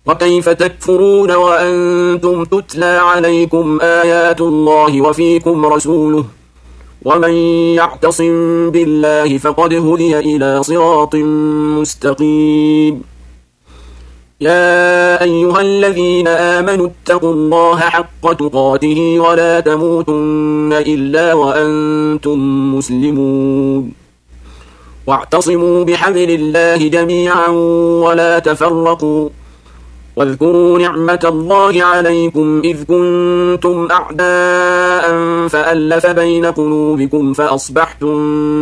وكيف تكفرون وأنتم تتلى عليكم آيات الله وفيكم رسوله ومن يعتصم بالله فقد هدي إلى صراط مستقيم يا أيها الذين آمنوا اتقوا الله حق تقاته ولا تموتن إلا وأنتم مسلمون واعتصموا بحبل الله جميعا ولا تفرقوا واذكروا نعمة الله عليكم إذ كنتم أعداء فألف بين قلوبكم فأصبحتم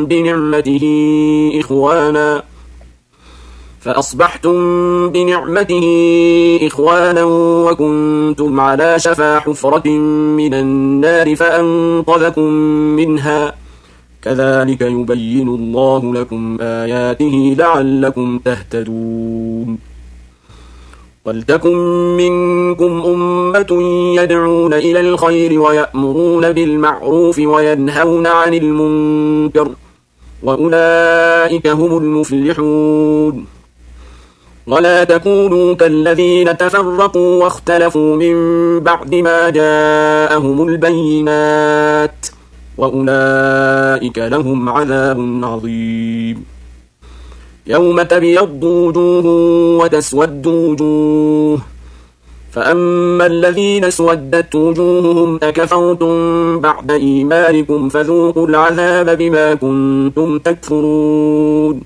بنعمته إخوانا وكنتم على شفا حفرة من النار فأنقذكم منها كذلك يبين الله لكم آياته لعلكم تهتدون ولتكن منكم أمة يدعون إلى الخير ويأمرون بالمعروف وينهون عن المنكر وأولئك هم المفلحون ولا تكونوا كالذين تفرقوا واختلفوا من بعد ما جاءهم البينات وأولئك لهم عذاب عظيم يوم تبيض وجوه وتسود وجوه فأما الذين اسودت وجوههم أكفرتم بعد إيمانكم فذوقوا العذاب بما كنتم تكفرون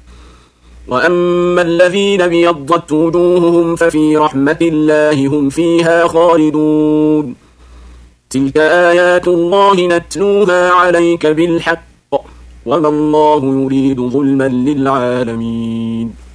وأما الذين ابيضت وجوههم ففي رحمة الله هم فيها خالدون تلك آيات الله نتلوها عليك بالحق وما الله يريد ظلما للعالمين